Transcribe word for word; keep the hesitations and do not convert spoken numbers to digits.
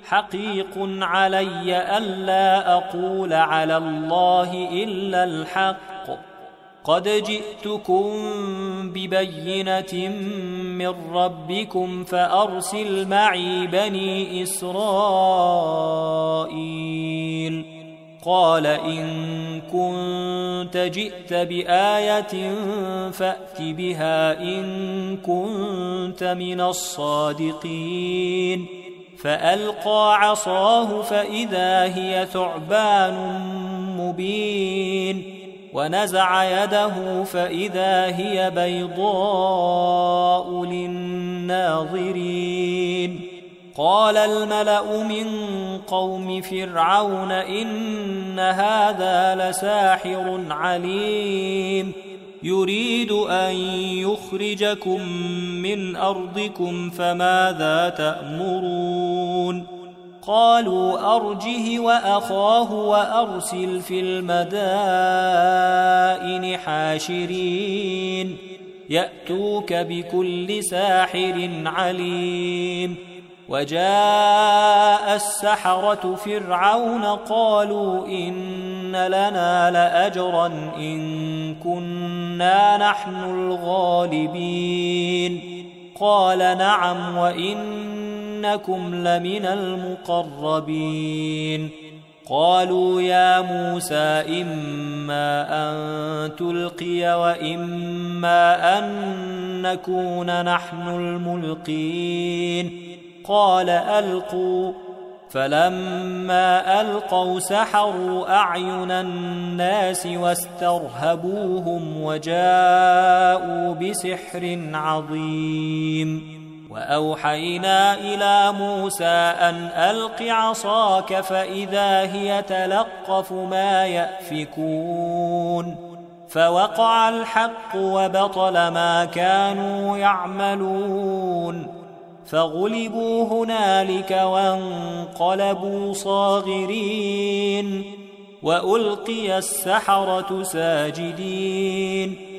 حقيق علي ألا أقول على الله إلا الحق قد جئتكم ببينة من ربكم فأرسل معي بني إسرائيل قال إن كنت جئت بآية فأت بها إن كنت من الصادقين فألقى عصاه فإذا هي ثعبان مبين ونزع يده فإذا هي بيضاء للناظرين قال الملأ من قوم فرعون إن هذا لساحر عليم يريد أن يخرجكم من أرضكم فماذا تأمرون قالوا أرجه وأخاه وأرسل في المدائن حاشرين يأتوك بكل ساحر عليم وجاء السحرة فرعون قالوا إن لنا لأجرا إن كنا نحن الغالبين قال نعم وإنكم لمن المقربين قالوا يا موسى إما أن تلقي وإما أن نكون نحن الملقين قال ألقوا فلما ألقوا سحروا أعين الناس واسترهبوهم وجاءوا بسحر عظيم وأوحينا إلى موسى أن ألق عصاك فإذا هي تلقف ما يأفكون فوقع الحق وبطل ما كانوا يعملون فغلبوا هنالك وانقلبوا صاغرين وألقي السحرة ساجدين